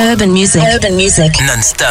Urban music. Urban music. Non-stop.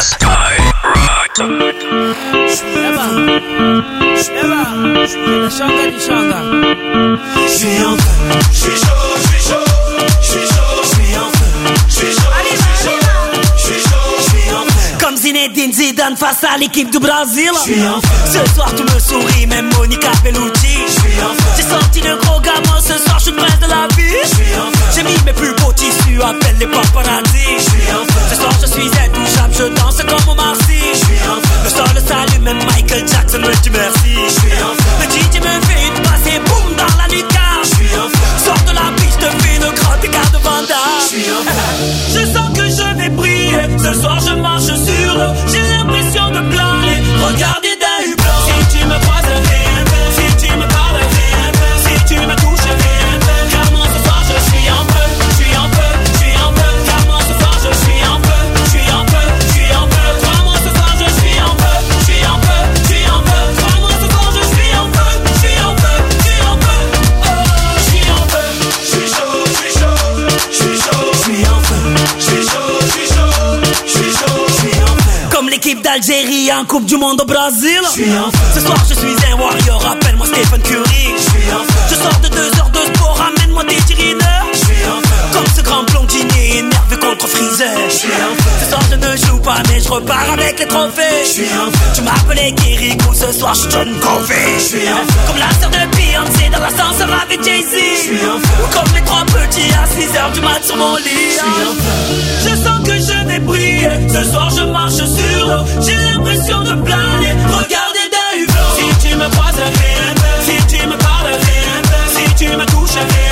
Comme Zinedine Zidane face à l'équipe du Brésil. Ce soir tu me souris, même Monica Bellucci. J'ai sorti le gros gamin, ce soir je suis le prince de la vie. J'ai mis mes plus beaux tissus, appelle les paparazzi. Ce soir je suis intouchable, je danse comme Omar Sy. Le sol s'allume, même Michael Jackson me dit merci. Le DJ me fait une passe et boum dans la lucarne. Sors de la piste, fais une grande écart de Vanda. Je sens que je vais briller, ce soir je marche sur l'eau. J'ai l'impression de planer, regardez d'un hublot. Si tu me croises, si tu me parles, si tu me touches, car moi ce soir je suis un peu, je suis un peu, je suis un peu. Car moi ce soir je suis un peu, je suis un peu, je suis un peu. Car moi ce soir je suis un peu, je suis un peu, je suis un peu. Car moi ce soir je suis un peu, je suis un peu, je suis un peu. Oh, je suis un peu, je suis chaud, je suis chaud, je suis chaud, je suis un peu, je suis chaud, je suis chaud, je suis chaud, je suis un peu. Comme l'équipe d'Algérie en Coupe du Monde au Brésil. Ce soir je suis un warrior, appelle-moi Stephen Curry. Je sors de 2 heures de sport, ramène-moi des tirineurs. Comme ce grand blondinier énervé contre Freezer. Ce soir je ne joue pas mais je repars avec les trophées. Tu m'appelais Kirikou, ce soir je John Covey. Comme la sœur de Beyoncé dans l'ascenseur avec Jay-Z. Ou comme les 3 petits à 6h du mat sur mon lit. Je sens que je vais briller, ce soir je marche sur l'eau. J'ai l'impression de planer, regardez d'un hublot. Si tu me croises, si tu me parles, si tu me touches,